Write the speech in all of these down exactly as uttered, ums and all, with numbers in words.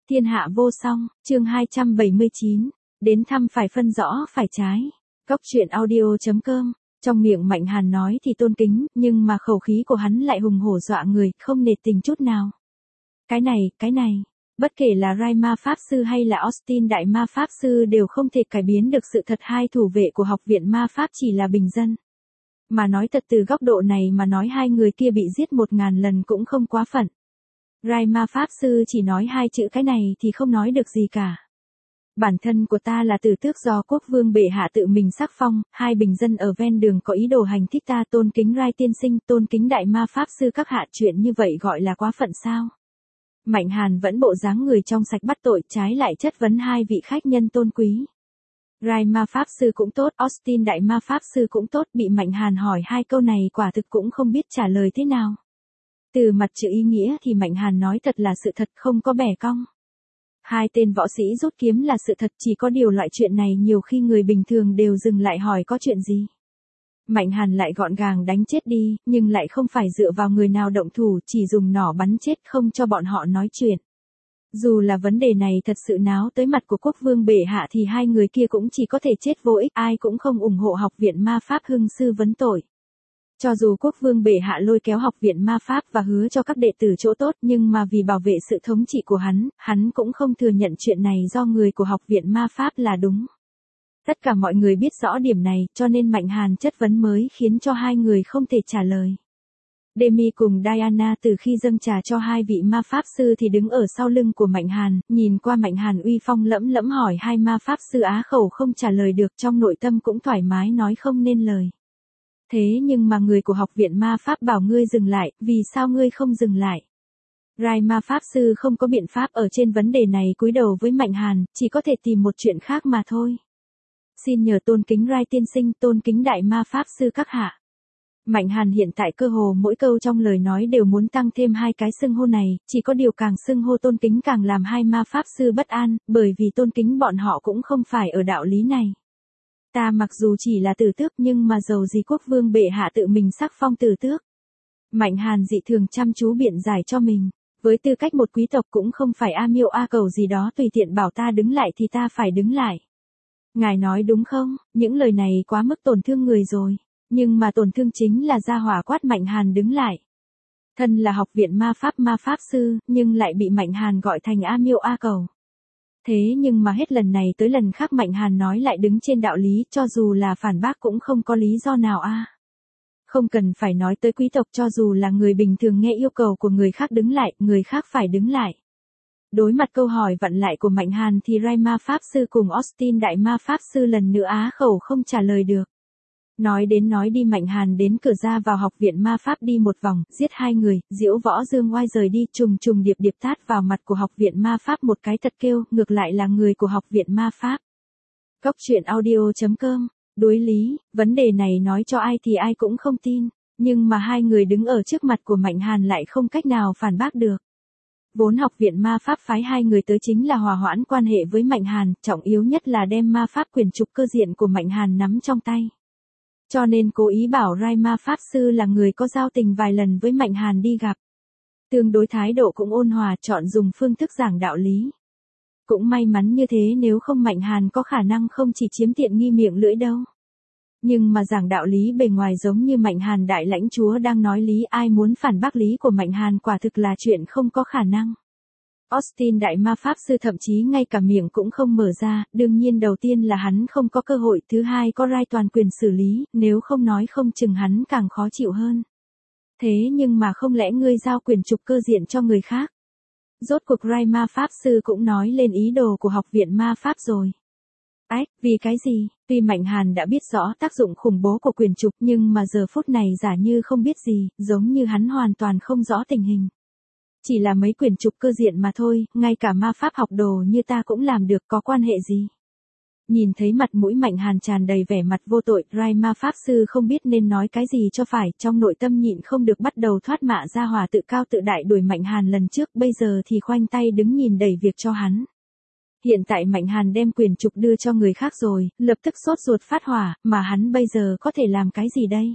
Thiên hạ vô song, chương hai trăm bảy mươi chín, đến thăm phải phân rõ phải trái. Góc truyện audio chấm com, trong miệng Mạnh Hàn nói thì tôn kính, nhưng mà khẩu khí của hắn lại hùng hổ dọa người, không nể tình chút nào. Cái này, cái này, bất kể là Rai Ma Pháp Sư hay là Austin Đại Ma Pháp Sư đều không thể cải biến được sự thật hai thủ vệ của học viện ma pháp chỉ là bình dân. Mà nói thật từ góc độ này mà nói hai người kia bị giết một ngàn lần cũng không quá phận. Rai Ma Pháp Sư chỉ nói hai chữ cái này thì không nói được gì cả. Bản thân của ta là tử tước do quốc vương bệ hạ tự mình sắc phong, hai bình dân ở ven đường có ý đồ hành thích ta tôn kính Rai tiên sinh, tôn kính Đại Ma Pháp Sư các hạ, chuyện như vậy gọi là quá phận sao? Mạnh Hàn vẫn bộ dáng người trong sạch bắt tội, trái lại chất vấn hai vị khách nhân tôn quý. Rai Ma Pháp Sư cũng tốt, Austin Đại Ma Pháp Sư cũng tốt, bị Mạnh Hàn hỏi hai câu này quả thực cũng không biết trả lời thế nào. Từ mặt chữ ý nghĩa thì Mạnh Hàn nói thật là sự thật, không có bẻ cong. Hai tên võ sĩ rút kiếm là sự thật, chỉ có điều loại chuyện này nhiều khi người bình thường đều dừng lại hỏi có chuyện gì. Mạnh Hàn lại gọn gàng đánh chết đi, nhưng lại không phải dựa vào người nào động thủ, chỉ dùng nỏ bắn chết không cho bọn họ nói chuyện. Dù là vấn đề này thật sự náo tới mặt của quốc vương bệ hạ thì hai người kia cũng chỉ có thể chết vô ích, ai cũng không ủng hộ học viện ma pháp hưng sư vấn tội. Cho dù quốc vương bệ hạ lôi kéo học viện ma pháp và hứa cho các đệ tử chỗ tốt, nhưng mà vì bảo vệ sự thống trị của hắn, hắn cũng không thừa nhận chuyện này do người của học viện ma pháp là đúng. Tất cả mọi người biết rõ điểm này, cho nên Mạnh Hàn chất vấn mới khiến cho hai người không thể trả lời. Demi cùng Diana từ khi dâng trà cho hai vị ma pháp sư thì đứng ở sau lưng của Mạnh Hàn, nhìn qua Mạnh Hàn uy phong lẫm lẫm hỏi hai ma pháp sư á khẩu không trả lời được, trong nội tâm cũng thoải mái nói không nên lời. Thế nhưng mà người của học viện ma pháp bảo ngươi dừng lại, vì sao ngươi không dừng lại? Rai Ma Pháp Sư không có biện pháp ở trên vấn đề này, cúi đầu với Mạnh Hàn, chỉ có thể tìm một chuyện khác mà thôi. Xin nhờ tôn kính Rai tiên sinh, tôn kính Đại Ma Pháp Sư các hạ. Mạnh Hàn hiện tại cơ hồ mỗi câu trong lời nói đều muốn tăng thêm hai cái xưng hô này, chỉ có điều càng xưng hô tôn kính càng làm hai ma pháp sư bất an, bởi vì tôn kính bọn họ cũng không phải ở đạo lý này. Ta mặc dù chỉ là tử tước nhưng mà dầu gì quốc vương bệ hạ tự mình sắc phong tử tước. Mạnh Hàn dị thường chăm chú biện giải cho mình, với tư cách một quý tộc cũng không phải a miêu a cầu gì đó tùy tiện bảo ta đứng lại thì ta phải đứng lại. Ngài nói đúng không, những lời này quá mức tổn thương người rồi, nhưng mà tổn thương chính là gia hỏa quát Mạnh Hàn đứng lại. Thân là học viện ma pháp ma pháp sư, nhưng lại bị Mạnh Hàn gọi thành a miêu a cầu. Thế nhưng mà hết lần này tới lần khác Mạnh Hàn nói lại đứng trên đạo lý, cho dù là phản bác cũng không có lý do nào a. À. Không cần phải nói tới quý tộc, cho dù là người bình thường nghe yêu cầu của người khác đứng lại, người khác phải đứng lại. Đối mặt câu hỏi vặn lại của Mạnh Hàn thì Rai Ma Pháp Sư cùng Austin Đại Ma Pháp Sư lần nữa á khẩu không trả lời được. Nói đến nói đi Mạnh Hàn đến cửa ra vào học viện ma pháp đi một vòng, giết hai người, diễu võ dương oai rời đi, trùng trùng điệp điệp tát vào mặt của học viện ma pháp một cái thật kêu, ngược lại là người của học viện ma pháp. Góc truyện audio chấm com, đối lý, vấn đề này nói cho ai thì ai cũng không tin, nhưng mà hai người đứng ở trước mặt của Mạnh Hàn lại không cách nào phản bác được. Vốn học viện ma pháp phái hai người tới chính là hòa hoãn quan hệ với Mạnh Hàn, trọng yếu nhất là đem ma pháp quyền trục cơ diện của Mạnh Hàn nắm trong tay. Cho nên cố ý bảo Rai Ma Pháp Sư là người có giao tình vài lần với Mạnh Hàn đi gặp. Tương đối thái độ cũng ôn hòa, chọn dùng phương thức giảng đạo lý. Cũng may mắn như thế, nếu không Mạnh Hàn có khả năng không chỉ chiếm tiện nghi miệng lưỡi đâu. Nhưng mà giảng đạo lý bề ngoài giống như Mạnh Hàn đại lãnh chúa đang nói lý, ai muốn phản bác lý của Mạnh Hàn quả thực là chuyện không có khả năng. Austin Đại Ma Pháp Sư thậm chí ngay cả miệng cũng không mở ra, đương nhiên đầu tiên là hắn không có cơ hội, thứ hai có Rai toàn quyền xử lý, nếu không nói không chừng hắn càng khó chịu hơn. Thế nhưng mà không lẽ ngươi giao quyền trục cơ diện cho người khác? Rốt cuộc Rai Ma Pháp Sư cũng nói lên ý đồ của học viện ma pháp rồi. Ách, vì cái gì? Tuy Mạnh Hàn đã biết rõ tác dụng khủng bố của quyền trục nhưng mà giờ phút này giả như không biết gì, giống như hắn hoàn toàn không rõ tình hình. Chỉ là mấy quyển trục cơ diện mà thôi, ngay cả ma pháp học đồ như ta cũng làm được, có quan hệ gì? Nhìn thấy mặt mũi Mạnh Hàn tràn đầy vẻ mặt vô tội, Rai Ma Pháp Sư không biết nên nói cái gì cho phải, trong nội tâm nhịn không được bắt đầu thoát mạ ra hòa tự cao tự đại đuổi Mạnh Hàn lần trước, bây giờ thì khoanh tay đứng nhìn đẩy việc cho hắn. Hiện tại Mạnh Hàn đem quyền trục đưa cho người khác rồi, lập tức sốt ruột phát hỏa, mà hắn bây giờ có thể làm cái gì đây?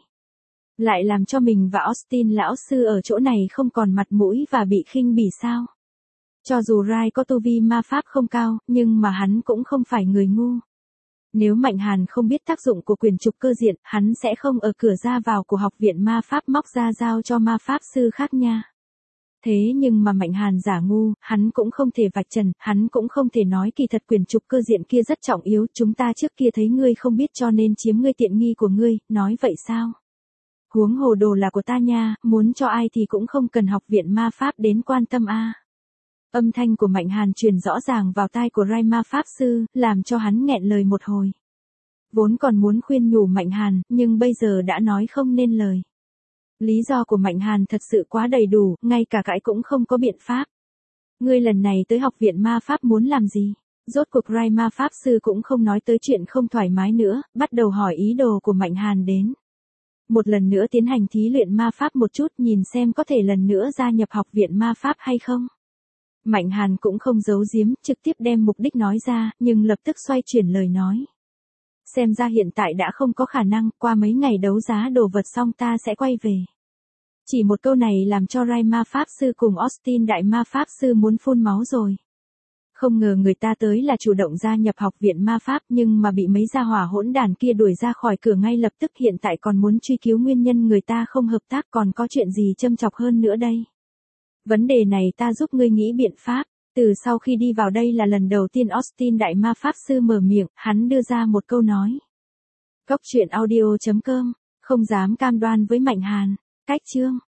Lại làm cho mình và Austin lão sư ở chỗ này không còn mặt mũi và bị khinh bỉ sao? Cho dù Rai có tu vi ma pháp không cao, nhưng mà hắn cũng không phải người ngu. Nếu Mạnh Hàn không biết tác dụng của quyền trục cơ diện, hắn sẽ không ở cửa ra vào của học viện ma pháp móc ra giao cho ma pháp sư khác nha. Thế nhưng mà Mạnh Hàn giả ngu, hắn cũng không thể vạch trần, hắn cũng không thể nói kỳ thật quyền trục cơ diện kia rất trọng yếu, chúng ta trước kia thấy ngươi không biết cho nên chiếm ngươi tiện nghi của ngươi, nói vậy sao? Huống hồ đồ là của ta nha, muốn cho ai thì cũng không cần học viện ma pháp đến quan tâm a. Âm thanh của Mạnh Hàn truyền rõ ràng vào tai của Rai ma pháp sư, làm cho hắn nghẹn lời một hồi. Vốn còn muốn khuyên nhủ Mạnh Hàn, nhưng bây giờ đã nói không nên lời. Lý do của Mạnh Hàn thật sự quá đầy đủ, ngay cả cãi cũng không có biện pháp. Ngươi lần này tới học viện ma pháp muốn làm gì? Rốt cuộc Rai ma pháp sư cũng không nói tới chuyện không thoải mái nữa, bắt đầu hỏi ý đồ của Mạnh Hàn đến. Một lần nữa tiến hành thí luyện ma pháp một chút nhìn xem có thể lần nữa gia nhập học viện ma pháp hay không. Mạnh Hàn cũng không giấu giếm, trực tiếp đem mục đích nói ra, nhưng lập tức xoay chuyển lời nói. Xem ra hiện tại đã không có khả năng, qua mấy ngày đấu giá đồ vật xong ta sẽ quay về. Chỉ một câu này làm cho Rai ma pháp sư cùng Austin đại ma pháp sư muốn phun máu rồi. Không ngờ người ta tới là chủ động gia nhập học viện ma pháp nhưng mà bị mấy gia hỏa hỗn đản kia đuổi ra khỏi cửa ngay lập tức, hiện tại còn muốn truy cứu nguyên nhân người ta không hợp tác, còn có chuyện gì châm chọc hơn nữa đây. Vấn đề này ta giúp ngươi nghĩ biện pháp. Từ sau khi đi vào đây là lần đầu tiên Austin đại ma pháp sư mở miệng, hắn đưa ra một câu nói. Cốc truyện audio chấm com, không dám cam đoan với Mạnh Hàn. Cách chương